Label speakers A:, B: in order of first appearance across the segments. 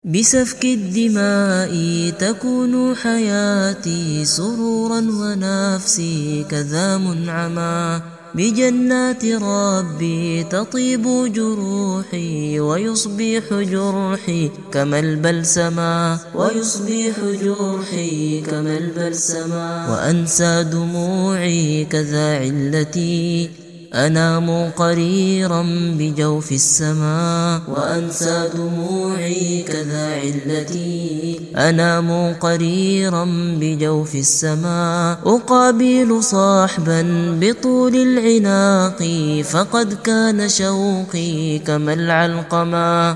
A: بسفك الدماء تكون حياتي سرورا ونفسي كذا منعما، بجنات ربي تطيب جروحي ويصبح جرحي كما البلسما، وأنسى دموعي كذا علتي أنام قريرا بجوف السماء، أنام قريرا بجوف السماء. أقابل صاحبا بطول العناق فقد كان شوقي كما العلقما،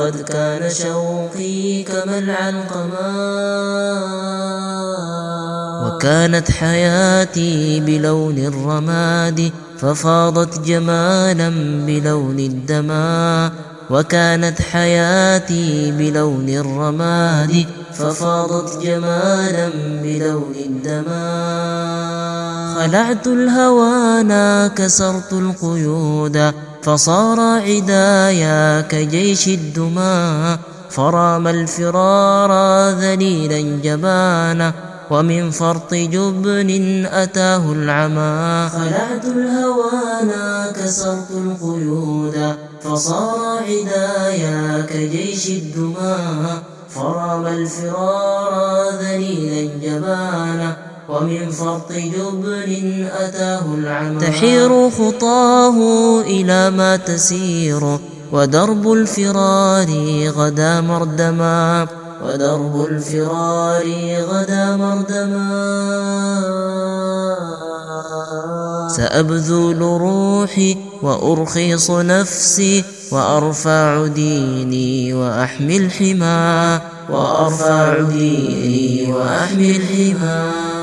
A: وكانت حياتي بلون الرماد ففاضت جمالا بلون الدماء، وكانت حياتي بلون الرماد ففاضت جمالا بلون الدماء. خلعت الهوانا كسرت القيود فصار عدايا كجيش الدماء، فرام الفرار ذليلا جبانا ومن فرط جبن أتاه العمى.
B: خلعت الهوانا كسرت القيود فصار عدايا كجيش الدماء، فرام الفرار ذليلا جبانا ومن فرط جبن أتاه العمى.
A: تحير خطاه إلى ما تسير ودرب الفرار غدا مردما، سأبذل روحي وأرخص نفسي وأرفع ديني وأحمي الحمى،